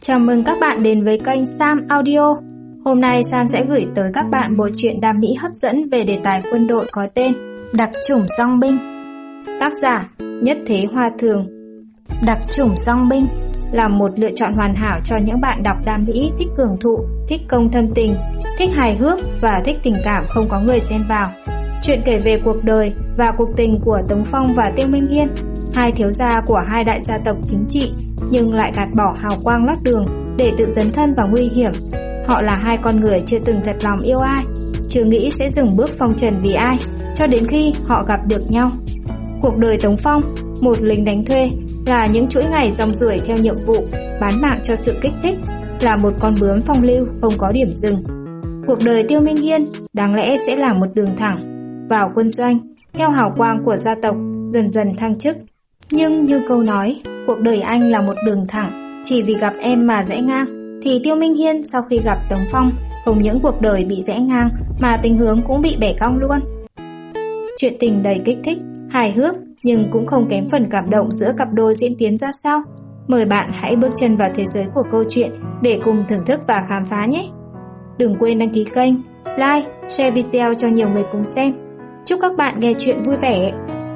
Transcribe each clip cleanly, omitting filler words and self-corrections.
Chào mừng các bạn đến với kênh Sam Audio. Hôm nay Sam sẽ gửi tới các bạn bộ truyện đam mỹ hấp dẫn về đề tài quân đội có tên Đặc chủng dong binh. Tác giả Nhất Thế Hoa Thường. Đặc chủng dong binh là một lựa chọn hoàn hảo cho những bạn đọc đam mỹ thích cường thụ, thích công thâm tình, thích hài hước và thích tình cảm không có người xen vào. Chuyện kể về cuộc đời và cuộc tình của Tống Phong và Tiêu Minh Hiên, hai thiếu gia của hai đại gia tộc chính trị nhưng lại gạt bỏ hào quang lót đường để tự dấn thân vào nguy hiểm. Họ là hai con người chưa từng thật lòng yêu ai, chưa nghĩ sẽ dừng bước phong trần vì ai, cho đến khi họ gặp được nhau. Cuộc đời Tống Phong, một lính đánh thuê, là những chuỗi ngày rong ruổi theo nhiệm vụ, bán mạng cho sự kích thích, là một con bướm phong lưu không có điểm dừng. Cuộc đời Tiêu Minh Hiên đáng lẽ sẽ là một đường thẳng, vào quân doanh, theo hào quang của gia tộc, dần dần thăng chức. Nhưng như câu nói, cuộc đời anh là một đường thẳng, chỉ vì gặp em mà rẽ ngang, thì Tiêu Minh Hiên sau khi gặp Tống Phong, không những cuộc đời bị rẽ ngang mà tình hướng cũng bị bẻ cong luôn. Chuyện tình đầy kích thích, hài hước nhưng cũng không kém phần cảm động giữa cặp đôi diễn tiến ra sao. Mời bạn hãy bước chân vào thế giới của câu chuyện để cùng thưởng thức và khám phá nhé. Đừng quên đăng ký kênh, like, share video cho nhiều người cùng xem. Chúc các bạn nghe chuyện vui vẻ.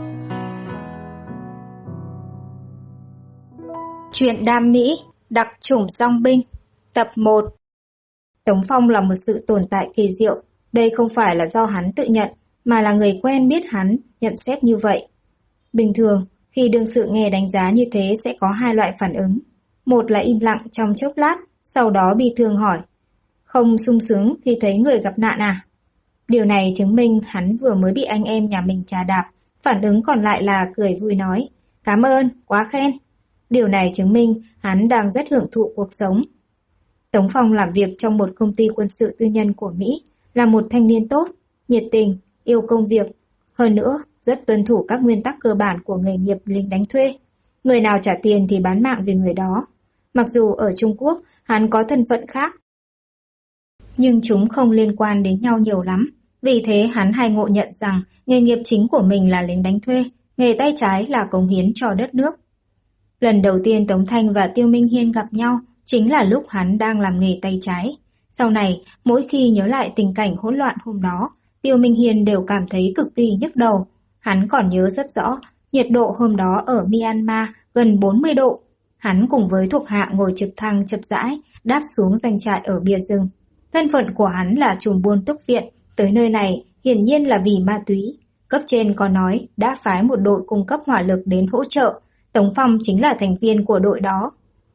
Chuyện đam mỹ, đặc chủng dong binh, tập 1. Tống Phong là một sự tồn tại kỳ diệu. Đây không phải là do hắn tự nhận, mà là người quen biết hắn nhận xét như vậy. Bình thường, khi đương sự nghe đánh giá như thế sẽ có hai loại phản ứng. Một là im lặng trong chốc lát, sau đó bi thương hỏi: không sung sướng khi thấy người gặp nạn à? Điều này chứng minh hắn vừa mới bị anh em nhà mình chà đạp. Phản ứng còn lại là cười vui nói: cảm ơn, quá khen. Điều này chứng minh hắn đang rất hưởng thụ cuộc sống. Tống Phong làm việc trong một công ty quân sự tư nhân của Mỹ, là một thanh niên tốt, nhiệt tình, yêu công việc. Hơn nữa, rất tuân thủ các nguyên tắc cơ bản của nghề nghiệp lính đánh thuê. Người nào trả tiền thì bán mạng vì người đó. Mặc dù ở Trung Quốc, hắn có thân phận khác, nhưng chúng không liên quan đến nhau nhiều lắm. Vì thế hắn hay ngộ nhận rằng nghề nghiệp chính của mình là lính đánh thuê, nghề tay trái là cống hiến cho đất nước. Lần đầu tiên Tống Thanh và Tiêu Minh Hiên gặp nhau chính là lúc hắn đang làm nghề tay trái. Sau này, mỗi khi nhớ lại tình cảnh hỗn loạn hôm đó, Tiêu Minh Hiên đều cảm thấy cực kỳ nhức đầu. Hắn còn nhớ rất rõ, nhiệt độ hôm đó ở Myanmar gần 40 độ. Hắn cùng với thuộc hạ ngồi trực thăng chậm rãi, đáp xuống doanh trại ở bìa rừng. Thân phận của hắn là trùm buôn túc viện, tới nơi này hiển nhiên là vì ma túy. Cấp trên có nói đã phái một đội cung cấp hỏa lực đến hỗ trợ, Tống Phong chính là thành viên của đội đó.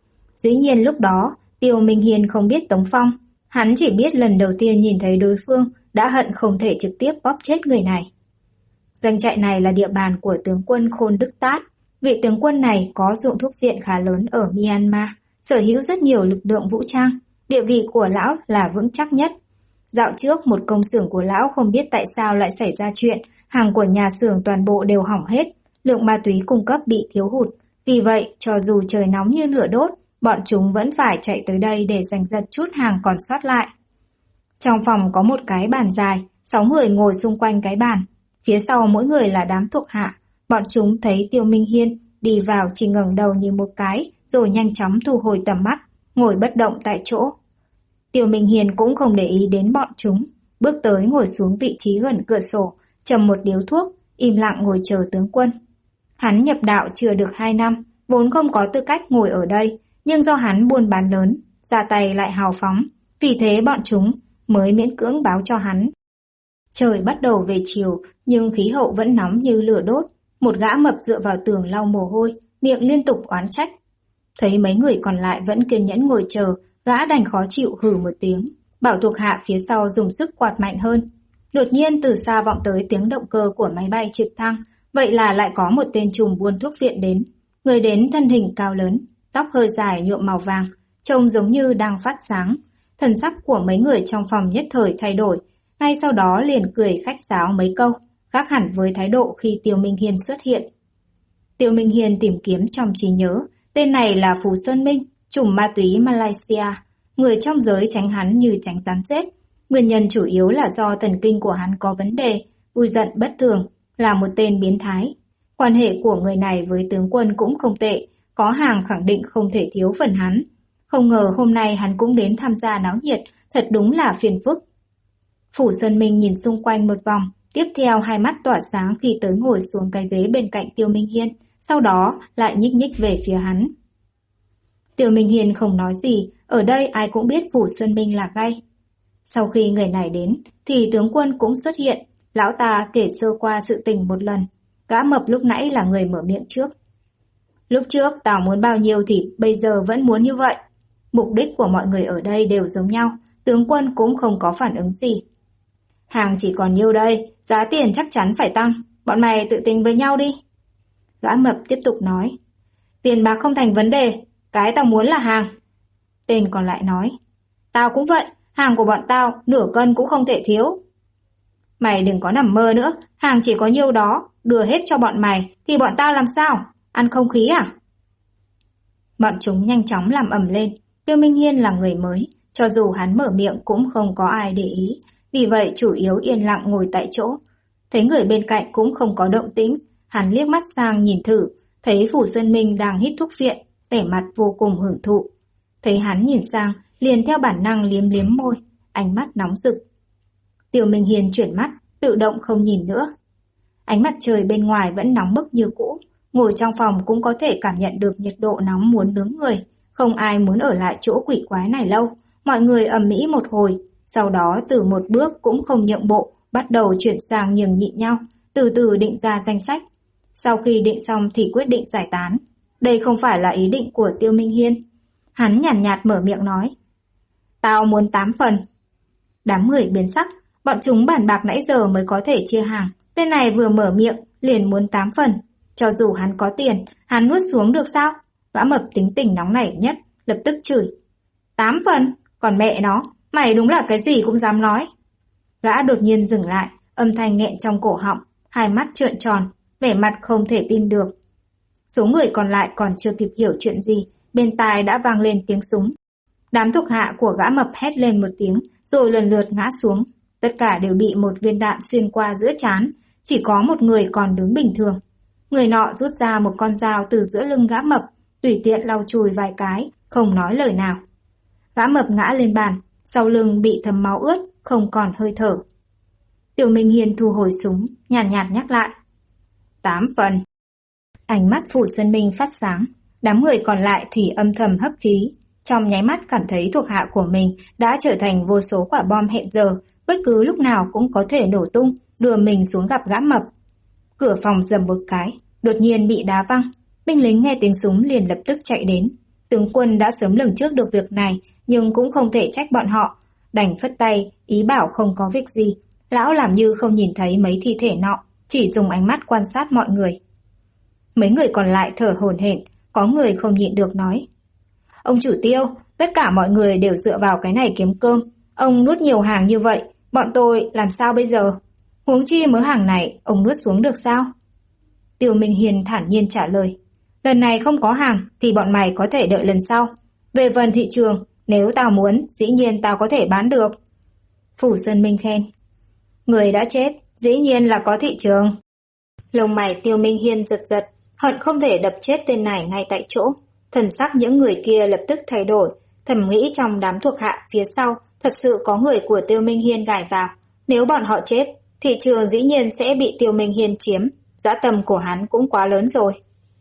Dĩ nhiên lúc đó, Tiêu Minh Hiên không biết Tống Phong, hắn chỉ biết lần đầu tiên nhìn thấy đối phương đã hận không thể trực tiếp bóp chết người này. Doanh trại này là địa bàn của tướng quân Khôn Đức Tát. Vị tướng quân này có ruộng thuốc viện khá lớn ở Myanmar, sở hữu rất nhiều lực lượng vũ trang. Địa vị của lão là vững chắc nhất. Dạo trước một công xưởng của lão không biết tại sao lại xảy ra chuyện, hàng của nhà xưởng toàn bộ đều hỏng hết, lượng ma túy cung cấp bị thiếu hụt. Vì vậy, cho dù trời nóng như lửa đốt, bọn chúng vẫn phải chạy tới đây để giành giật chút hàng còn sót lại. Trong phòng có một cái bàn dài, 6 người ngồi xung quanh cái bàn. Phía sau mỗi người là đám thuộc hạ. Bọn chúng thấy Tiêu Minh Hiên đi vào chỉ ngẩng đầu nhìn một cái, rồi nhanh chóng thu hồi tầm mắt, ngồi bất động tại chỗ. Tiêu Minh Hiên cũng không để ý đến bọn chúng, bước tới ngồi xuống vị trí gần cửa sổ, châm một điếu thuốc, im lặng ngồi chờ tướng quân. Hắn nhập đạo chưa được 2 năm, vốn không có tư cách ngồi ở đây, nhưng do hắn buôn bán lớn, ra tay lại hào phóng, vì thế bọn chúng mới miễn cưỡng báo cho hắn. Trời bắt đầu về chiều, nhưng khí hậu vẫn nóng như lửa đốt. Một gã mập dựa vào tường lau mồ hôi, miệng liên tục oán trách. Thấy mấy người còn lại vẫn kiên nhẫn ngồi chờ, gã đành khó chịu hừ một tiếng, bảo thuộc hạ phía sau dùng sức quạt mạnh hơn. Đột nhiên từ xa vọng tới tiếng động cơ của máy bay trực thăng, vậy là lại có một tên trùm buôn thuốc viện đến. Người đến thân hình cao lớn, tóc hơi dài nhuộm màu vàng, trông giống như đang phát sáng. Thần sắc của mấy người trong phòng nhất thời thay đổi, ngay sau đó liền cười khách sáo mấy câu, khác hẳn với thái độ khi Tiêu Minh Hiên xuất hiện. Tiêu Minh Hiên tìm kiếm trong trí nhớ, tên này là Phù Sơn Minh, trùm ma túy Malaysia. Người trong giới tránh hắn như tránh rắn rết. Nguyên nhân chủ yếu là do thần kinh của hắn có vấn đề, vui giận bất thường, là một tên biến thái. Quan hệ của người này với tướng quân cũng không tệ, có hàng khẳng định không thể thiếu phần hắn. Không ngờ hôm nay hắn cũng đến tham gia náo nhiệt, thật đúng là phiền phức. Phủ Sơn Minh nhìn xung quanh một vòng, tiếp theo hai mắt tỏa sáng khi tới ngồi xuống cái ghế bên cạnh Tiêu Minh Hiên, sau đó lại nhích nhích về phía hắn. Tiêu Minh Hiên không nói gì, ở đây ai cũng biết Phủ Sơn Minh là gay. Sau khi người này đến, thì tướng quân cũng xuất hiện, lão ta kể sơ qua sự tình một lần. Gã mập lúc nãy là người mở miệng trước. Lúc trước tao muốn bao nhiêu thì bây giờ vẫn muốn như vậy. Mục đích của mọi người ở đây đều giống nhau, tướng quân cũng không có phản ứng gì. Hàng chỉ còn nhiêu đây, giá tiền chắc chắn phải tăng, bọn mày tự tính với nhau đi. Gã mập tiếp tục nói. Tiền bạc không thành vấn đề, cái tao muốn là hàng. Tên còn lại nói. Tao cũng vậy, hàng của bọn tao nửa cân cũng không thể thiếu. Mày đừng có nằm mơ nữa, hàng chỉ có nhiêu đó, đưa hết cho bọn mày thì bọn tao làm sao? Ăn không khí à? Bọn chúng nhanh chóng làm ầm lên. Tiêu Minh Hiên là người mới, cho dù hắn mở miệng cũng không có ai để ý, vì vậy chủ yếu yên lặng ngồi tại chỗ. Thấy người bên cạnh cũng không có động tĩnh, hắn liếc mắt sang nhìn thử, thấy Phủ Sơn Minh đang hít thuốc viện, vẻ mặt vô cùng hưởng thụ. Thấy hắn nhìn sang, liền theo bản năng liếm liếm môi, ánh mắt nóng rực. Tiêu Minh Hiên chuyển mắt, tự động không nhìn nữa. Ánh mặt trời bên ngoài vẫn nóng bức như cũ, ngồi trong phòng cũng có thể cảm nhận được nhiệt độ nóng muốn nướng người. Không ai muốn ở lại chỗ quỷ quái này lâu, mọi người ầm ĩ một hồi, sau đó từ một bước cũng không nhượng bộ, bắt đầu chuyển sang nhường nhịn nhau, từ từ định ra danh sách. Sau khi định xong thì quyết định giải tán. Đây không phải là ý định của Tiêu Minh Hiên. Hắn nhàn nhạt mở miệng nói. Tao muốn 8 phần. Đám người biến sắc, bọn chúng bàn bạc nãy giờ mới có thể chia hàng. Tên này vừa mở miệng, liền muốn 8 phần. Cho dù hắn có tiền, hắn nuốt xuống được sao? Gã mập tính tình nóng nảy nhất, lập tức chửi. 8 phần? Còn mẹ nó, mày đúng là cái gì cũng dám nói. Gã đột nhiên dừng lại, âm thanh nghẹn trong cổ họng, hai mắt trợn tròn, vẻ mặt không thể tin được. Số người còn lại còn chưa kịp hiểu chuyện gì, bên tai đã vang lên tiếng súng. Đám thuộc hạ của gã mập hét lên một tiếng, rồi lần lượt ngã xuống. Tất cả đều bị một viên đạn xuyên qua giữa trán, chỉ có một người còn đứng bình thường. Người nọ rút ra một con dao từ giữa lưng gã mập, tùy tiện lau chùi vài cái, không nói lời nào. Gã mập ngã lên bàn, sau lưng bị thấm máu ướt, không còn hơi thở. Tiêu Minh Hiên thu hồi súng, nhàn nhạt nhắc lại. 8 phần. Ánh mắt Phủ Sơn Minh phát sáng, đám người còn lại thì âm thầm hấp khí. Trong nháy mắt cảm thấy thuộc hạ của mình đã trở thành vô số quả bom hẹn giờ, bất cứ lúc nào cũng có thể nổ tung, đưa mình xuống gặp gã mập. Cửa phòng rầm một cái, đột nhiên bị đá văng. Binh lính nghe tiếng súng liền lập tức chạy đến. Tướng quân đã sớm lường trước được việc này, nhưng cũng không thể trách bọn họ. Đành phất tay, ý bảo không có việc gì. Lão làm như không nhìn thấy mấy thi thể nọ, chỉ dùng ánh mắt quan sát mọi người. Mấy người còn lại thở hổn hển, có người không nhịn được nói. Ông chủ Tiêu, tất cả mọi người đều dựa vào cái này kiếm cơm. Ông nuốt nhiều hàng như vậy, bọn tôi làm sao bây giờ? Huống chi mớ hàng này, ông nuốt xuống được sao? Tiêu Minh Hiền thản nhiên trả lời. Lần này không có hàng thì bọn mày có thể đợi lần sau. Về phần thị trường, nếu tao muốn, dĩ nhiên tao có thể bán được. Phủ Sơn Minh khen. Người đã chết, dĩ nhiên là có thị trường. Lông mày Tiêu Minh Hiên giật giật, hận không thể đập chết tên này ngay tại chỗ. Thần sắc những người kia lập tức thay đổi, thầm nghĩ trong đám thuộc hạ phía sau thật sự có người của Tiêu Minh Hiên gài vào. Nếu bọn họ chết, thị trường dĩ nhiên sẽ bị Tiêu Minh Hiên chiếm, dã tâm của hắn cũng quá lớn rồi.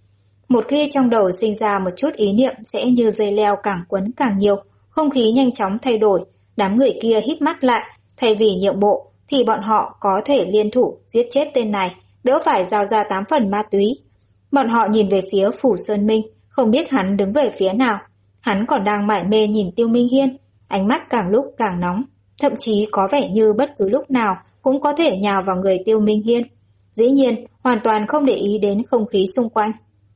Một khi trong đầu sinh ra một chút ý niệm sẽ như dây leo càng quấn càng nhiều, không khí nhanh chóng thay đổi, đám người kia hít mắt lại, thay vì nhượng bộ thì bọn họ có thể liên thủ giết chết tên này, đỡ phải giao ra 8 phần ma túy. Bọn họ nhìn về phía Phủ Sơn Minh, không biết hắn đứng về phía nào. Hắn còn đang mải mê nhìn Tiêu Minh Hiên, ánh mắt càng lúc càng nóng, thậm chí có vẻ như bất cứ lúc nào cũng có thể nhào vào người Tiêu Minh Hiên. Dĩ nhiên, hoàn toàn không để ý đến không khí xung quanh.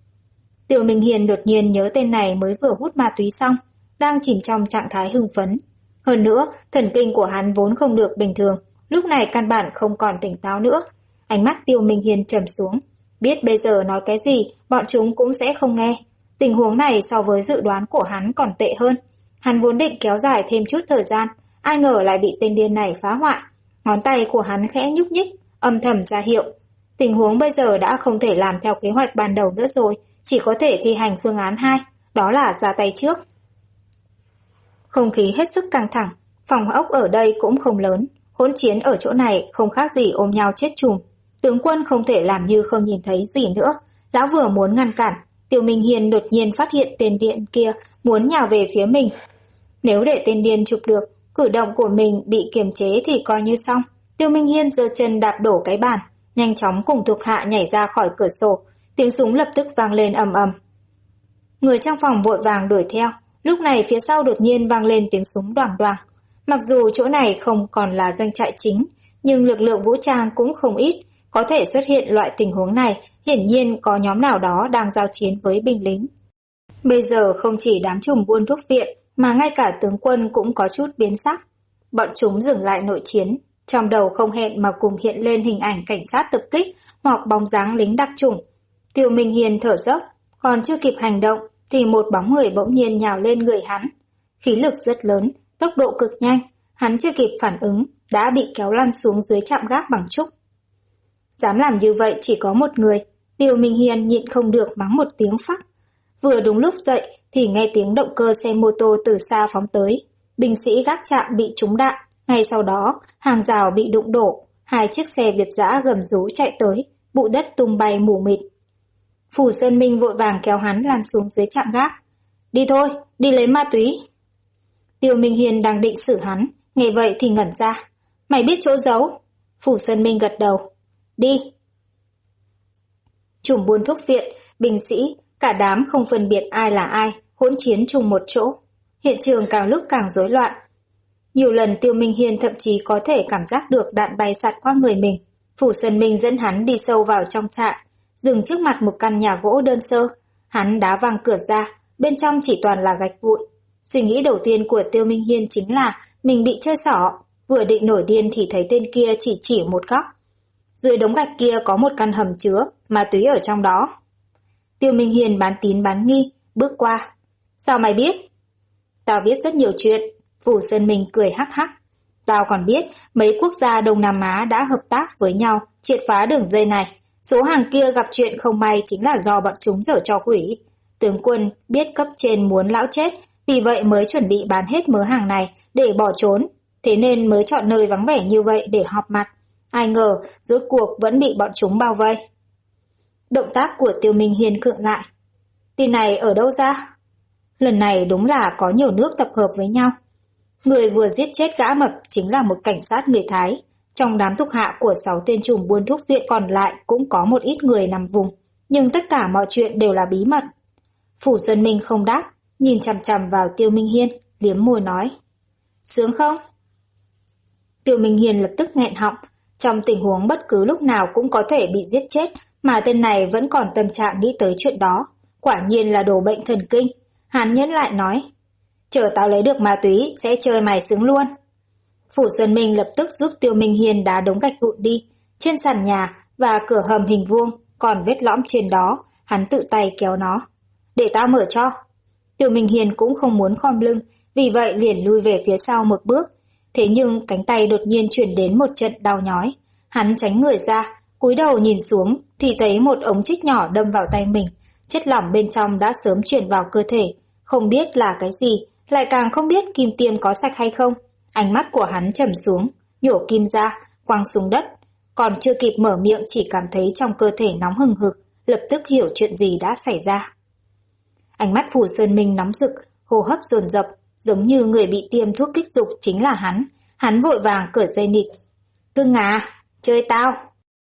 Tiêu Minh Hiên đột nhiên nhớ tên này mới vừa hút ma túy xong, đang chìm trong trạng thái hưng phấn. Hơn nữa, thần kinh của hắn vốn không được bình thường, lúc này căn bản không còn tỉnh táo nữa. Ánh mắt Tiêu Minh Hiên trầm xuống, biết bây giờ nói cái gì, bọn chúng cũng sẽ không nghe. Tình huống này so với dự đoán của hắn còn tệ hơn. Hắn vốn định kéo dài thêm chút thời gian, ai ngờ lại bị tên điên này phá hoại. Ngón tay của hắn khẽ nhúc nhích, âm thầm ra hiệu. Tình huống bây giờ đã không thể làm theo kế hoạch ban đầu nữa rồi, chỉ có thể thi hành phương án 2, đó là ra tay trước. Không khí hết sức căng thẳng, phòng ốc ở đây cũng không lớn, hỗn chiến ở chỗ này không khác gì ôm nhau chết chùm. Tướng quân không thể làm như không nhìn thấy gì nữa, lão vừa muốn ngăn cản, Tiêu Minh Hiên đột nhiên phát hiện tên điện kia muốn nhào về phía mình. Nếu để tên điên chụp được, cử động của mình bị kiềm chế thì coi như xong. Tiêu Minh Hiên giơ chân đạp đổ cái bàn, nhanh chóng cùng thuộc hạ nhảy ra khỏi cửa sổ, tiếng súng lập tức vang lên ầm ầm. Người trong phòng vội vàng đuổi theo, lúc này phía sau đột nhiên vang lên tiếng súng đoàng đoàng. Mặc dù chỗ này không còn là doanh trại chính, nhưng lực lượng vũ trang cũng không ít, có thể xuất hiện loại tình huống này, hiển nhiên có nhóm nào đó đang giao chiến với binh lính. Bây giờ không chỉ đám trùm buôn thuốc viện, mà ngay cả tướng quân cũng có chút biến sắc. Bọn chúng dừng lại nội chiến, trong đầu không hẹn mà cùng hiện lên hình ảnh cảnh sát tập kích hoặc bóng dáng lính đặc chủng. Tiêu Minh Hiên thở dốc, còn chưa kịp hành động thì một bóng người bỗng nhiên nhào lên người hắn. Khí lực rất lớn, tốc độ cực nhanh, hắn chưa kịp phản ứng đã bị kéo lăn xuống dưới trạm gác bằng trúc. Dám làm như vậy chỉ có một người, Tiêu Minh Hiên nhịn không được mắng một tiếng phắc. Vừa đúng lúc dậy thì nghe tiếng động cơ xe mô tô từ xa phóng tới. Binh sĩ gác trạm bị trúng đạn, ngay sau đó hàng rào bị đụng đổ, hai chiếc xe Việt dã gầm rú chạy tới, bụi đất tung bay mù mịt. Phủ Sơn Minh vội vàng kéo hắn lăn xuống dưới trạm gác. Đi thôi, đi lấy ma túy. Tiêu Minh Hiên đang định xử hắn, nghe vậy thì ngẩn ra. Mày biết chỗ giấu? Phủ Sơn Minh gật đầu. Đi. Trùm buôn thuốc viện, binh sĩ, cả đám không phân biệt ai là ai, hỗn chiến chung một chỗ. Hiện trường càng lúc càng rối loạn. Nhiều lần Tiêu Minh Hiên thậm chí có thể cảm giác được đạn bay xạt qua người mình. Phủ Sơn Minh dẫn hắn đi sâu vào trong trại, dừng trước mặt một căn nhà gỗ đơn sơ. Hắn đá văng cửa ra, bên trong chỉ toàn là gạch vụn. Suy nghĩ đầu tiên của Tiêu Minh Hiên chính là mình bị chơi xỏ. Vừa định nổi điên thì thấy tên kia chỉ một góc. Dưới đống gạch kia có một căn hầm chứa, ma túy ở trong đó. Tiêu Minh Hiên bán tín bán nghi, bước qua. Sao mày biết? Tao biết rất nhiều chuyện. Phủ Sơn Minh cười hắc hắc. Tao còn biết mấy quốc gia Đông Nam Á đã hợp tác với nhau triệt phá đường dây này. Số hàng kia gặp chuyện không may chính là do bọn chúng giở trò quỷ. Tướng quân biết cấp trên muốn lão chết, vì vậy mới chuẩn bị bán hết mớ hàng này để bỏ trốn. Thế nên mới chọn nơi vắng vẻ như vậy để họp mặt. Ai ngờ rốt cuộc vẫn bị bọn chúng bao vây. Động tác của Tiêu Minh Hiên khựng lại. Tin này ở đâu ra? Lần này đúng là có nhiều nước tập hợp với nhau. Người vừa giết chết gã mập chính là một cảnh sát người Thái. Trong đám thuộc hạ của 6 tên trùm buôn thuốc viện còn lại cũng có một ít người nằm vùng. Nhưng tất cả mọi chuyện đều là bí mật. Phủ Xuân Minh không đáp, nhìn chằm chằm vào Tiêu Minh Hiên, liếm môi nói. Sướng không? Tiêu Minh Hiên lập tức nghẹn họng. Trong tình huống bất cứ lúc nào cũng có thể bị giết chết, mà tên này vẫn còn tâm trạng nghĩ tới chuyện đó. Quả nhiên là đồ bệnh thần kinh. Hắn nhẫn lại nói. Chờ tao lấy được ma túy, sẽ chơi mày sướng luôn. Phủ Xuân Minh lập tức giúp Tiêu Minh Hiên đá đống gạch vụn đi. Trên sàn nhà và cửa hầm hình vuông, còn vết lõm trên đó, hắn tự tay kéo nó. Để tao mở cho. Tiêu Minh Hiên cũng không muốn khom lưng, vì vậy liền lui về phía sau một bước. Thế nhưng cánh tay đột nhiên chuyển đến một trận đau nhói. Hắn tránh người ra, cúi đầu nhìn xuống thì thấy một ống trích nhỏ đâm vào tay mình. Chất lỏng bên trong đã sớm chuyển vào cơ thể. Không biết là cái gì, lại càng không biết kim tiêm có sạch hay không. Ánh mắt của hắn trầm xuống, nhổ kim ra, quăng xuống đất. Còn chưa kịp mở miệng chỉ cảm thấy trong cơ thể nóng hừng hực, lập tức hiểu chuyện gì đã xảy ra. Ánh mắt Phủ Sơn Minh nóng rực, hô hấp dồn dập, giống như người bị tiêm thuốc kích dục chính là hắn. Hắn vội vàng cởi dây nịt. Cưng à, chơi tao.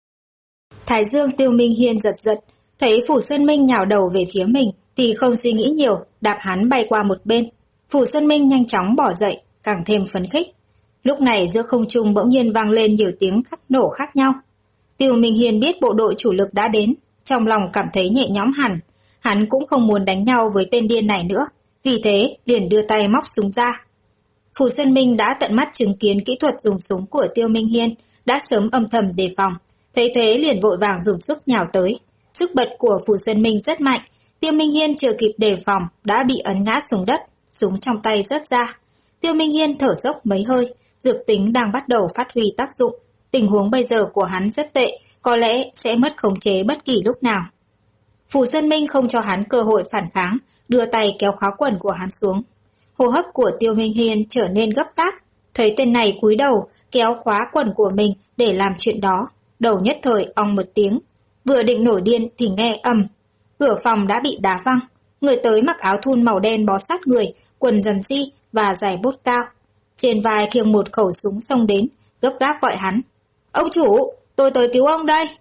Thái dương Tiêu Minh Hiên giật giật, thấy Phủ Sơn Minh nhào đầu về phía mình thì không suy nghĩ nhiều, đạp hắn bay qua một bên. Phủ Sơn Minh nhanh chóng bỏ dậy, càng thêm phấn khích. Lúc này giữa không trung bỗng nhiên vang lên nhiều tiếng nổ khác nhau. Tiêu Minh Hiên biết bộ đội chủ lực đã đến, trong lòng cảm thấy nhẹ nhõm hẳn. Hắn cũng không muốn đánh nhau với tên điên này nữa, vì thế liền đưa tay móc súng ra. Phủ Sơn Minh đã tận mắt chứng kiến kỹ thuật dùng súng của Tiêu Minh Hiên, đã sớm âm thầm đề phòng, thấy thế liền vội vàng dùng sức nhào tới. Sức bật của Phủ Sơn Minh rất mạnh, Tiêu Minh Hiên chưa kịp đề phòng đã bị ấn ngã xuống đất, súng trong tay rớt ra. Tiêu Minh Hiên thở dốc mấy hơi, dược tính đang bắt đầu phát huy tác dụng. Tình huống bây giờ của hắn rất tệ, có lẽ sẽ mất khống chế bất kỳ lúc nào. Phủ Sơn Minh không cho hắn cơ hội phản kháng, đưa tay kéo khóa quần của hắn xuống. Hô hấp của Tiêu Minh Hiên trở nên gấp gáp, thấy tên này cúi đầu kéo khóa quần của mình để làm chuyện đó, đầu nhất thời ong một tiếng, vừa định nổi điên thì nghe ầm, cửa phòng đã bị đá văng, người tới mặc áo thun màu đen bó sát người, quần dần di và giày bốt cao, trên vai khiêng một khẩu súng xông đến, gấp gáp gọi hắn: "Ông chủ, tôi tới cứu ông đây."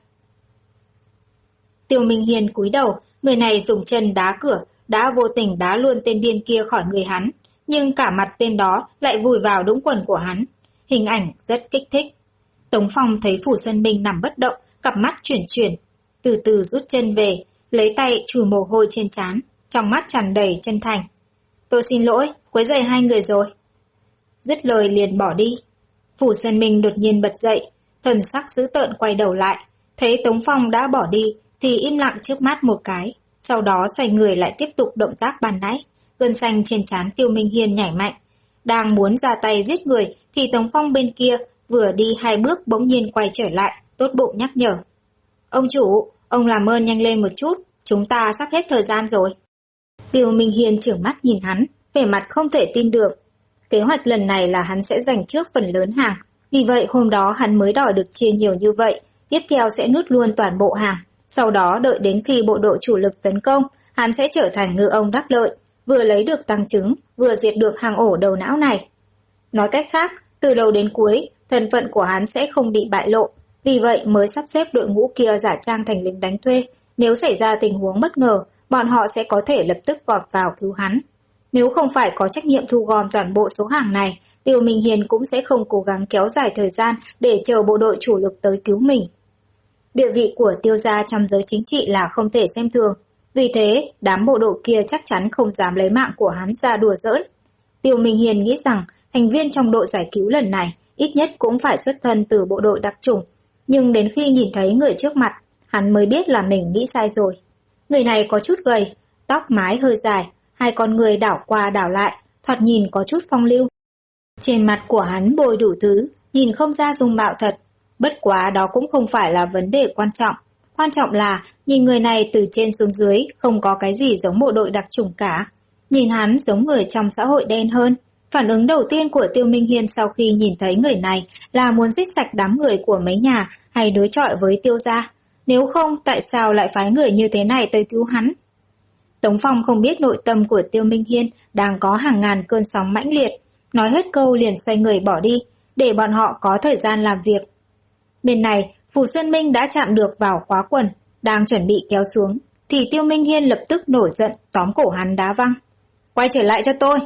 Tiêu Minh Hiên cúi đầu, người này dùng chân đá cửa, đã vô tình đá luôn tên điên kia khỏi người hắn, nhưng cả mặt tên đó lại vùi vào đũng quần của hắn. Hình ảnh rất kích thích. Tống Phong thấy Phủ Sơn Minh nằm bất động, cặp mắt chuyển chuyển, từ từ rút chân về, lấy tay chùi mồ hôi trên trán, trong mắt tràn đầy chân thành. "Tôi xin lỗi, quấy rầy hai người rồi." Dứt lời liền bỏ đi. Phủ Sơn Minh đột nhiên bật dậy, thần sắc dữ tợn quay đầu lại, thấy Tống Phong đã bỏ đi thì im lặng trước mắt một cái, sau đó xoay người lại tiếp tục động tác ban nãy. Gân xanh trên trán Tiêu Minh Hiên nhảy mạnh, đang muốn ra tay giết người thì Tống Phong bên kia vừa đi 2 bước bỗng nhiên quay trở lại, tốt bụng nhắc nhở: "Ông chủ, ông làm ơn nhanh lên một chút, chúng ta sắp hết thời gian rồi." Tiêu Minh Hiên trừng mắt nhìn hắn, vẻ mặt không thể tin được. Kế hoạch lần này là hắn sẽ giành trước phần lớn hàng, vì vậy hôm đó hắn mới đòi được chia nhiều như vậy, tiếp theo sẽ nuốt luôn toàn bộ hàng. Sau đó đợi đến khi bộ đội chủ lực tấn công, hắn sẽ trở thành ngư ông đắc lợi, vừa lấy được tăng chứng, vừa diệt được hàng ổ đầu não này. Nói cách khác, từ đầu đến cuối, thân phận của hắn sẽ không bị bại lộ, vì vậy mới sắp xếp đội ngũ kia giả trang thành lính đánh thuê. Nếu xảy ra tình huống bất ngờ, bọn họ sẽ có thể lập tức vọt vào cứu hắn. Nếu không phải có trách nhiệm thu gom toàn bộ số hàng này, Tiêu Minh Hiên cũng sẽ không cố gắng kéo dài thời gian để chờ bộ đội chủ lực tới cứu mình. Địa vị của Tiêu gia trong giới chính trị là không thể xem thường, vì thế đám bộ đội kia chắc chắn không dám lấy mạng của hắn ra đùa giỡn. Tiêu Minh Hiên nghĩ rằng thành viên trong đội giải cứu lần này ít nhất cũng phải xuất thân từ bộ đội đặc chủng, nhưng đến khi nhìn thấy người trước mặt, hắn mới biết là mình nghĩ sai rồi. Người này có chút gầy, tóc mái hơi dài, hai con người đảo qua đảo lại, thoạt nhìn có chút phong lưu. Trên mặt của hắn bôi đủ thứ, nhìn không ra dung mạo thật. Bất quá đó cũng không phải là vấn đề quan trọng. Quan trọng là nhìn người này từ trên xuống dưới không có cái gì giống bộ đội đặc chủng cả. Nhìn hắn giống người trong xã hội đen hơn. Phản ứng đầu tiên của Tiêu Minh Hiên sau khi nhìn thấy người này là muốn giết sạch đám người của mấy nhà hay đối chọi với Tiêu gia. Nếu không, tại sao lại phái người như thế này tới cứu hắn? Tống Phong không biết nội tâm của Tiêu Minh Hiên đang có hàng ngàn cơn sóng mãnh liệt. Nói hết câu liền xoay người bỏ đi, để bọn họ có thời gian làm việc. Bên này, Phủ Sơn Minh đã chạm được vào khóa quần, đang chuẩn bị kéo xuống, thì Tiêu Minh Hiên lập tức nổi giận tóm cổ hắn đá văng. "Quay trở lại cho tôi!"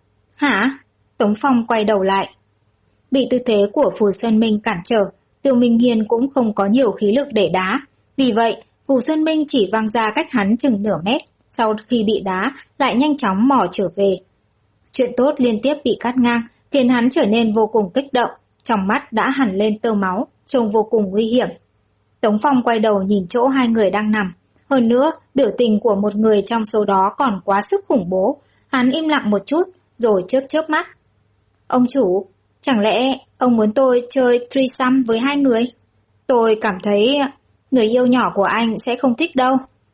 "Hả?" Tống Phong quay đầu lại. Bị tư thế của Phủ Sơn Minh cản trở, Tiêu Minh Hiên cũng không có nhiều khí lực để đá. Vì vậy, Phủ Sơn Minh chỉ văng ra cách hắn chừng nửa mét, sau khi bị đá lại nhanh chóng mò trở về. Chuyện tốt liên tiếp bị cắt ngang, khiến hắn trở nên vô cùng kích động, trong mắt đã hẳn lên tơ máu, trông vô cùng nguy hiểm. Tống Phong quay đầu nhìn chỗ hai người đang nằm. Hơn nữa, biểu tình của một người trong số đó còn quá sức khủng bố. Hắn im lặng một chút, rồi chớp chớp mắt. "Ông chủ, chẳng lẽ ông muốn tôi chơi threesome với hai người? Tôi cảm thấy người yêu nhỏ của anh sẽ không thích đâu."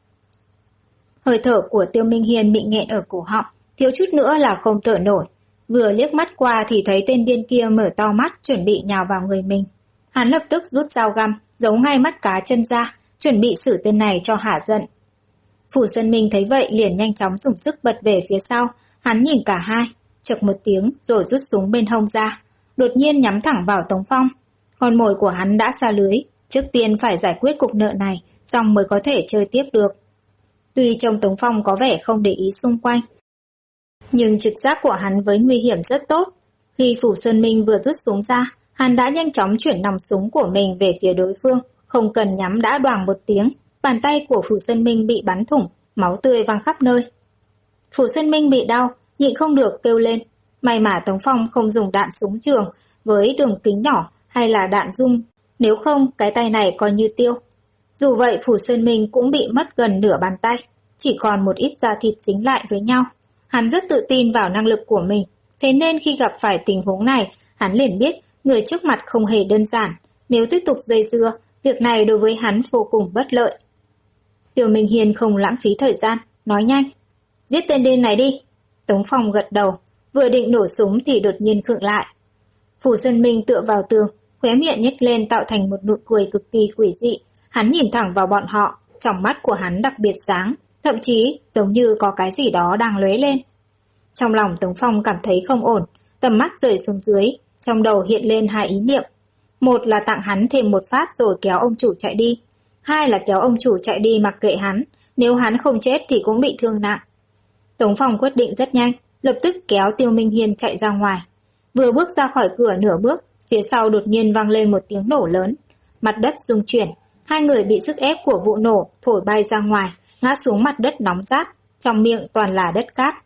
Hơi thở của Tiêu Minh Hiên bị nghẹn ở cổ họng, thiếu chút nữa là không thở nổi. Vừa liếc mắt qua thì thấy tên điên kia mở to mắt chuẩn bị nhào vào người mình. Hắn lập tức rút dao găm, giấu ngay mắt cá chân ra, chuẩn bị xử tên này cho hả giận. Phủ Sơn Minh thấy vậy liền nhanh chóng dùng sức bật về phía sau, hắn nhìn cả hai, chực một tiếng rồi rút súng bên hông ra, đột nhiên nhắm thẳng vào Tống Phong. Con mồi của hắn đã xa lưới, trước tiên phải giải quyết cục nợ này, xong mới có thể chơi tiếp được. Tuy trông Tống Phong có vẻ không để ý xung quanh, nhưng trực giác của hắn với nguy hiểm rất tốt. Khi Phủ Sơn Minh vừa rút súng ra, hắn đã nhanh chóng chuyển nòng súng của mình về phía đối phương, không cần nhắm đã đoàng một tiếng, bàn tay của Phủ Sơn Minh bị bắn thủng, máu tươi văng khắp nơi. Phủ Sơn Minh bị đau, nhịn không được kêu lên. May mà Tống Phong không dùng đạn súng trường với đường kính nhỏ hay là đạn zoom, nếu không cái tay này coi như tiêu. Dù vậy Phủ Sơn Minh cũng bị mất gần nửa bàn tay, chỉ còn một ít da thịt dính lại với nhau. Hắn rất tự tin vào năng lực của mình, thế nên khi gặp phải tình huống này, hắn liền biết người trước mặt không hề đơn giản. Nếu tiếp tục dây dưa, việc này đối với hắn vô cùng bất lợi. Tiêu Minh Hiên không lãng phí thời gian, nói nhanh. "Giết tên điên này đi." Tống Phong gật đầu, vừa định nổ súng thì đột nhiên khựng lại. Phù Sơn Minh tựa vào tường, khóe miệng nhếch lên tạo thành một nụ cười cực kỳ quỷ dị. Hắn nhìn thẳng vào bọn họ, trong mắt của hắn đặc biệt sáng, thậm chí giống như có cái gì đó đang lóe lên. Trong lòng Tống Phong cảm thấy không ổn, tầm mắt rời xuống dưới, trong đầu hiện lên hai ý niệm. Một là tặng hắn thêm một phát rồi kéo ông chủ chạy đi. Hai là kéo ông chủ chạy đi mặc kệ hắn, nếu hắn không chết thì cũng bị thương nặng. Tống Phong quyết định rất nhanh, lập tức kéo Tiêu Minh Hiên chạy ra ngoài. Vừa bước ra khỏi cửa nửa bước, phía sau đột nhiên vang lên một tiếng nổ lớn. Mặt đất rung chuyển, hai người bị sức ép của vụ nổ thổi bay ra ngoài, ngã xuống mặt đất nóng rát, trong miệng toàn là đất cát.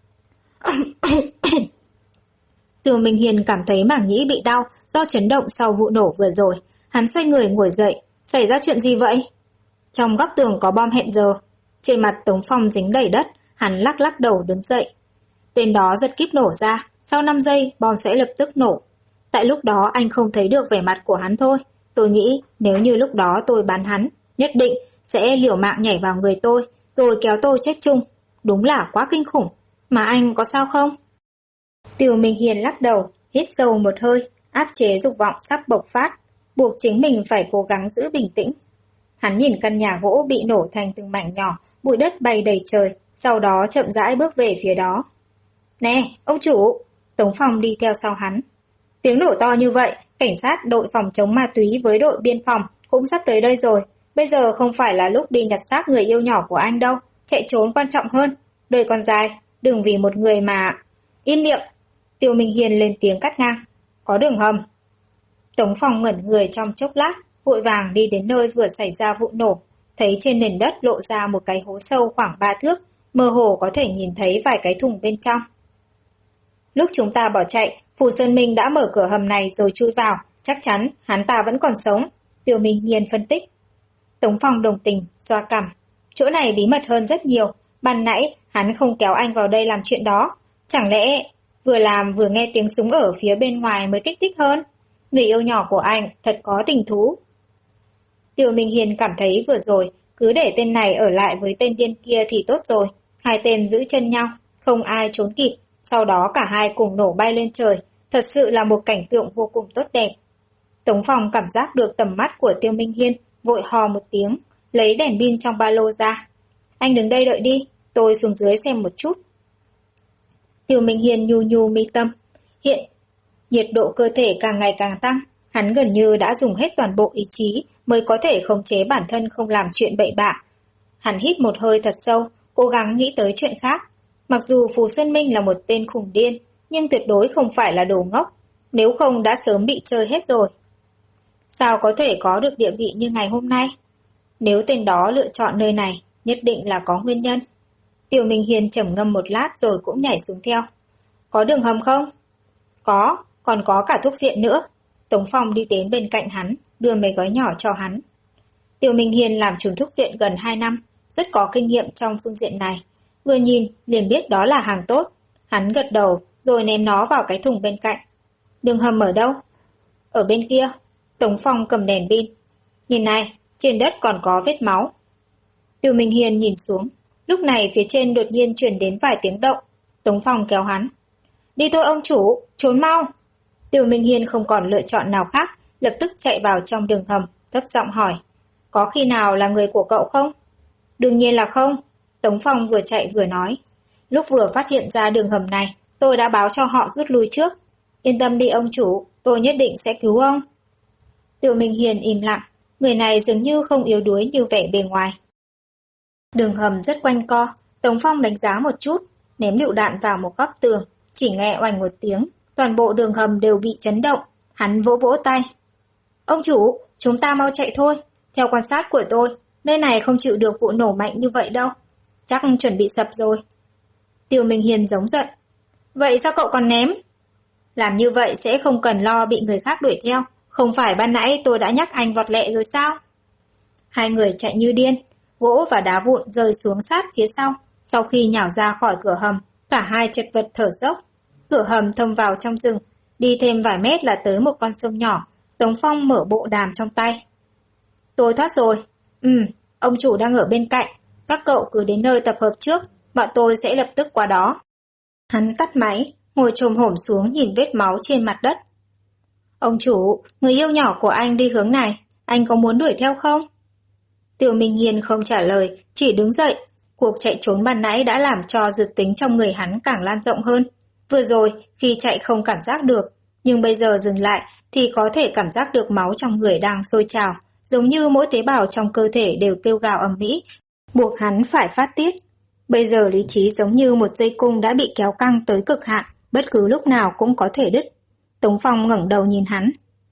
Tiêu Minh Hiên cảm thấy màng nhĩ bị đau do chấn động sau vụ nổ vừa rồi. Hắn xoay người ngồi dậy. Xảy ra chuyện gì vậy? Trong góc tường có bom hẹn giờ. Trên mặt Tống Phong dính đầy đất, hắn lắc lắc đầu đứng dậy. Tên đó giật kíp nổ ra, sau 5 giây bom sẽ lập tức nổ. Tại lúc đó anh không thấy được vẻ mặt của hắn thôi. Tôi nghĩ nếu như lúc đó tôi bắn hắn, nhất định sẽ liều mạng nhảy vào người tôi, rồi kéo tôi chết chung. Đúng là quá kinh khủng. Mà anh có sao không? Tiêu Minh Hiên lắc đầu, hít sâu một hơi, áp chế dục vọng sắp bộc phát, buộc chính mình phải cố gắng giữ bình tĩnh. Hắn nhìn căn nhà gỗ bị nổ thành từng mảnh nhỏ, bụi đất bay đầy trời, sau đó chậm rãi bước về phía đó. Nè, ông chủ! Tống Phong đi theo sau hắn. Tiếng nổ to như vậy, cảnh sát đội phòng chống ma túy với đội biên phòng cũng sắp tới đây rồi. Bây giờ không phải là lúc đi nhặt xác người yêu nhỏ của anh đâu, chạy trốn quan trọng hơn. Đời còn dài, đừng vì một người mà... Im miệng! Tiêu Minh Hiên lên tiếng cắt ngang. Có đường hầm. Tống Phong ngẩn người trong chốc lát, vội vàng đi đến nơi vừa xảy ra vụ nổ. Thấy trên nền đất lộ ra một cái hố sâu khoảng 3 thước, mơ hồ có thể nhìn thấy vài cái thùng bên trong. Lúc chúng ta bỏ chạy, Phù Sơn Minh đã mở cửa hầm này rồi chui vào, chắc chắn hắn ta vẫn còn sống. Tiêu Minh Hiên phân tích. Tống Phong đồng tình, xoa cằm. Chỗ này bí mật hơn rất nhiều, ban nãy hắn không kéo anh vào đây làm chuyện đó. Chẳng lẽ vừa làm vừa nghe tiếng súng ở phía bên ngoài mới kích thích hơn? Người yêu nhỏ của anh thật có tình thú. Tiêu Minh Hiên cảm thấy vừa rồi cứ để tên này ở lại với tên điên kia thì tốt rồi. Hai tên giữ chân nhau, không ai trốn kịp, sau đó cả hai cùng nổ bay lên trời. Thật sự là một cảnh tượng vô cùng tốt đẹp. Tống Phong cảm giác được tầm mắt của Tiêu Minh Hiên, vội hò một tiếng, lấy đèn pin trong ba lô ra. Anh đứng đây đợi đi, tôi xuống dưới xem một chút. Tiêu Minh Hiên nhu nhu mi tâm. Hiện, nhiệt độ cơ thể càng ngày càng tăng, hắn gần như đã dùng hết toàn bộ ý chí mới có thể khống chế bản thân không làm chuyện bậy bạ. Hắn hít một hơi thật sâu, cố gắng nghĩ tới chuyện khác. Mặc dù Phù Sơn Minh là một tên khùng điên, nhưng tuyệt đối không phải là đồ ngốc, nếu không đã sớm bị chơi hết rồi. Sao có thể có được địa vị như ngày hôm nay? Nếu tên đó lựa chọn nơi này, nhất định là có nguyên nhân. Tiêu Minh Hiên trầm ngâm một lát rồi cũng nhảy xuống theo. Có đường hầm không? Có, còn có cả thuốc viện nữa. Tống Phong đi đến bên cạnh hắn, đưa mấy gói nhỏ cho hắn. Tiêu Minh Hiên làm chủ thuốc viện gần 2 năm, rất có kinh nghiệm trong phương diện này. Vừa nhìn, liền biết đó là hàng tốt. Hắn gật đầu, rồi ném nó vào cái thùng bên cạnh. Đường hầm ở đâu? Ở bên kia. Tống Phong cầm đèn pin. Nhìn này, trên đất còn có vết máu. Tiêu Minh Hiên nhìn xuống. Lúc này phía trên đột nhiên truyền đến vài tiếng động. Tống Phong kéo hắn. Đi thôi ông chủ, trốn mau. Tiêu Minh Hiên không còn lựa chọn nào khác, lập tức chạy vào trong đường hầm, thấp giọng hỏi. Có khi nào là người của cậu không? Đương nhiên là không. Tống Phong vừa chạy vừa nói. Lúc vừa phát hiện ra đường hầm này, tôi đã báo cho họ rút lui trước. Yên tâm đi ông chủ, tôi nhất định sẽ cứu ông. Tiêu Minh Hiên im lặng, người này dường như không yếu đuối như vẻ bề ngoài. Đường hầm rất quanh co, Tống Phong đánh giá một chút, ném lựu đạn vào một góc tường, chỉ nghe oanh một tiếng, toàn bộ đường hầm đều bị chấn động, hắn vỗ vỗ tay. Ông chủ, chúng ta mau chạy thôi, theo quan sát của tôi, nơi này không chịu được vụ nổ mạnh như vậy đâu, chắc chuẩn bị sập rồi. Tiêu Minh Hiên giống giận. Vậy sao cậu còn ném? Làm như vậy sẽ không cần lo bị người khác đuổi theo, không phải ban nãy tôi đã nhắc anh vọt lẹ rồi sao? Hai người chạy như điên, gỗ và đá vụn rơi xuống sát phía sau khi nhào ra khỏi cửa hầm, cả hai chật vật thở dốc. Cửa hầm thông vào trong rừng, đi thêm vài mét là tới một con sông nhỏ. Tống Phong mở bộ đàm trong tay. Tôi thoát rồi. Ông chủ đang ở bên cạnh, các cậu cứ đến nơi tập hợp trước, bọn tôi sẽ lập tức qua đó. Hắn tắt máy, ngồi chồm hổm xuống nhìn vết máu trên mặt đất. Ông chủ, người yêu nhỏ của anh đi hướng này, anh có muốn đuổi theo không? Tiêu Minh Hiên không trả lời, chỉ đứng dậy. Cuộc chạy trốn ban nãy đã làm cho dược tính trong người hắn càng lan rộng hơn. Vừa rồi, khi chạy không cảm giác được, nhưng bây giờ dừng lại thì có thể cảm giác được máu trong người đang sôi trào, giống như mỗi tế bào trong cơ thể đều kêu gào ầm ĩ, buộc hắn phải phát tiết. Bây giờ lý trí giống như một dây cung đã bị kéo căng tới cực hạn, bất cứ lúc nào cũng có thể đứt. Tống Phong ngẩng đầu nhìn hắn.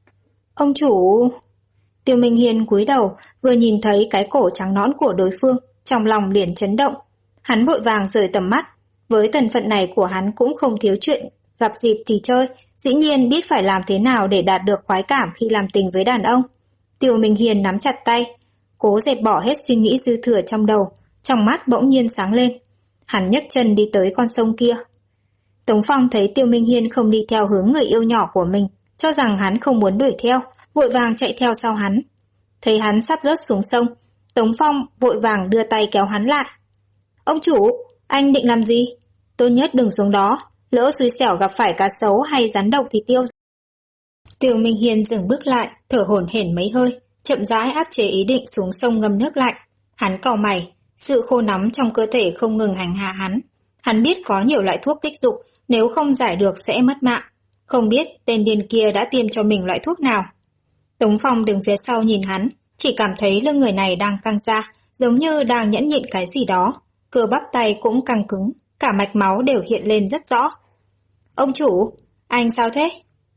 Ông chủ... Tiêu Minh Hiên cúi đầu, vừa nhìn thấy cái cổ trắng nõn của đối phương, trong lòng liền chấn động. Hắn vội vàng rời tầm mắt. Với thân phận này của hắn cũng không thiếu chuyện, gặp dịp thì chơi, dĩ nhiên biết phải làm thế nào để đạt được khoái cảm khi làm tình với đàn ông. Tiêu Minh Hiên nắm chặt tay, cố dẹp bỏ hết suy nghĩ dư thừa trong đầu, trong mắt bỗng nhiên sáng lên. Hắn nhấc chân đi tới con sông kia. Tống Phong thấy Tiêu Minh Hiên không đi theo hướng người yêu nhỏ của mình, cho rằng hắn không muốn đuổi theo, vội vàng chạy theo sau hắn. Thấy hắn sắp rớt xuống sông, Tống Phong vội vàng đưa tay kéo hắn lại. Ông chủ, anh định làm gì? Tốt nhất đừng xuống đó, lỡ xui xẻo gặp phải cá sấu hay rắn độc thì tiêu. Tiêu Minh Hiên dừng bước lại, thở hổn hển mấy hơi, chậm rãi áp chế ý định xuống sông ngâm nước lạnh. Hắn cau mày, sự khô nóng trong cơ thể không ngừng hành hạ hắn. Hắn biết có nhiều loại thuốc kích dục, nếu không giải được sẽ mất mạng. Không biết tên điên kia đã tiêm cho mình loại thuốc nào. Tống Phong đứng phía sau nhìn hắn, chỉ cảm thấy lưng người này đang căng ra, giống như đang nhẫn nhịn cái gì đó. Cơ bắp tay cũng căng cứng, cả mạch máu đều hiện lên rất rõ. Ông chủ, anh sao thế?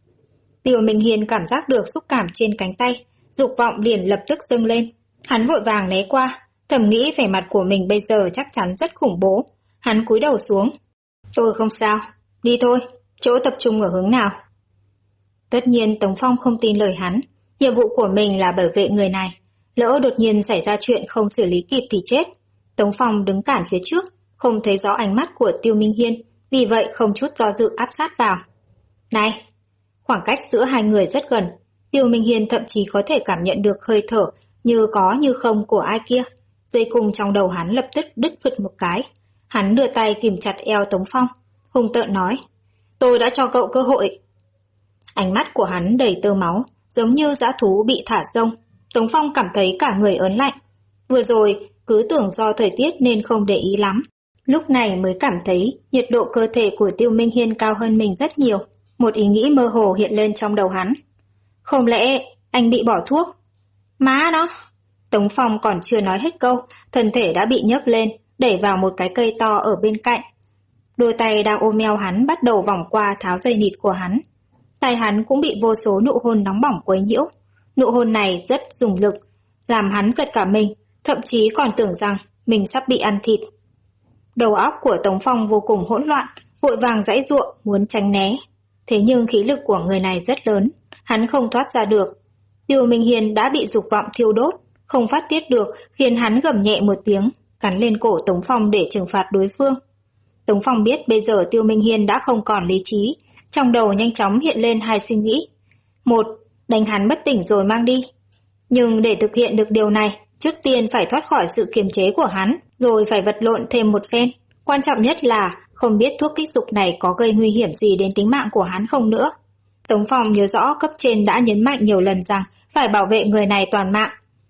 Tiêu Minh Hiên cảm giác được xúc cảm trên cánh tay, dục vọng liền lập tức dâng lên. Hắn vội vàng né qua, thầm nghĩ vẻ mặt của mình bây giờ chắc chắn rất khủng bố. Hắn cúi đầu xuống. Tôi không sao, đi thôi, chỗ tập trung ở hướng nào? Tất nhiên Tống Phong không tin lời hắn, nhiệm vụ của mình là bảo vệ người này. Lỡ đột nhiên xảy ra chuyện không xử lý kịp thì chết. Tống Phong đứng cản phía trước, không thấy rõ ánh mắt của Tiêu Minh Hiên, vì vậy không chút do dự áp sát vào. Này! Khoảng cách giữa hai người rất gần, Tiêu Minh Hiên thậm chí có thể cảm nhận được hơi thở như có như không của ai kia. Dây cung trong đầu hắn lập tức đứt phụt một cái. Hắn đưa tay kìm chặt eo Tống Phong, hung tợn nói, tôi đã cho cậu cơ hội. Ánh mắt của hắn đầy tơ máu, giống như dã thú bị thả rông. Tống Phong cảm thấy cả người ớn lạnh. Vừa rồi, cứ tưởng do thời tiết nên không để ý lắm. Lúc này mới cảm thấy nhiệt độ cơ thể của Tiêu Minh Hiên cao hơn mình rất nhiều. Một ý nghĩ mơ hồ hiện lên trong đầu hắn. Không lẽ anh bị bỏ thuốc? Má nó! Tống Phong còn chưa nói hết câu, thân thể đã bị nhấc lên, đẩy vào một cái cây to ở bên cạnh. Đôi tay đang ôm eo hắn bắt đầu vòng qua tháo dây nịt của hắn. Tay hắn cũng bị vô số nụ hôn nóng bỏng quấy nhiễu. Nụ hôn này rất dùng lực, làm hắn giật cả mình, thậm chí còn tưởng rằng mình sắp bị ăn thịt. Đầu óc của Tống Phong vô cùng hỗn loạn, vội vàng giãy giụa muốn tránh né. Thế nhưng khí lực của người này rất lớn, hắn không thoát ra được. Tiêu Minh Hiên đã bị dục vọng thiêu đốt, không phát tiết được, khiến hắn gầm nhẹ một tiếng, cắn lên cổ Tống Phong để trừng phạt đối phương. Tống Phong biết bây giờ Tiêu Minh Hiên đã không còn lý trí, trong đầu nhanh chóng hiện lên hai suy nghĩ. Một, đánh hắn bất tỉnh rồi mang đi. Nhưng để thực hiện được điều này, trước tiên phải thoát khỏi sự kiềm chế của hắn, rồi phải vật lộn thêm một phen. Quan trọng nhất là không biết thuốc kích dục này có gây nguy hiểm gì đến tính mạng của hắn không nữa. Tống Phong nhớ rõ cấp trên đã nhấn mạnh nhiều lần rằng phải bảo vệ người này toàn mạng.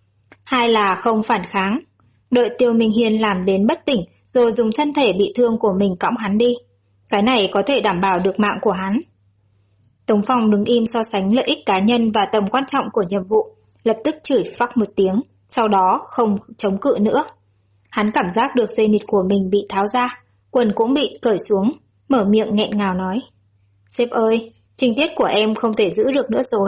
Hai là không phản kháng, đợi Tiêu Minh Hiên làm đến bất tỉnh rồi dùng thân thể bị thương của mình cõng hắn đi. Cái này có thể đảm bảo được mạng của hắn. Tống Phong đứng im so sánh lợi ích cá nhân và tầm quan trọng của nhiệm vụ, lập tức chửi phắc một tiếng, sau đó không chống cự nữa. Hắn cảm giác được dây nịt của mình bị tháo ra, quần cũng bị cởi xuống, mở miệng nghẹn ngào nói. Sếp ơi, tình tiết của em không thể giữ được nữa rồi.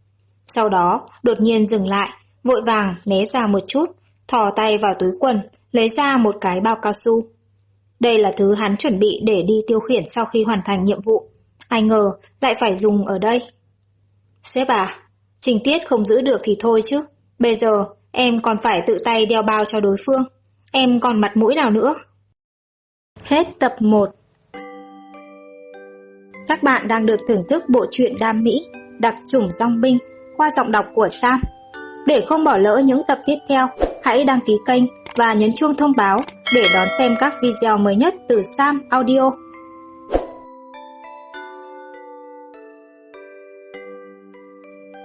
Sau đó, đột nhiên dừng lại, vội vàng né ra một chút, thò tay vào túi quần, lấy ra một cái bao cao su. Đây là thứ hắn chuẩn bị để đi tiêu khiển sau khi hoàn thành nhiệm vụ. Ai ngờ lại phải dùng ở đây. Sếp à, tình tiết không giữ được thì thôi chứ. Bây giờ em còn phải tự tay đeo bao cho đối phương. Em còn mặt mũi nào nữa? Hết tập 1. Các bạn đang được thưởng thức bộ truyện đam mỹ Đặc chủng dong binh qua giọng đọc của Sam. Để không bỏ lỡ những tập tiếp theo, hãy đăng ký kênh và nhấn chuông thông báo để đón xem các video mới nhất từ Sam Audio.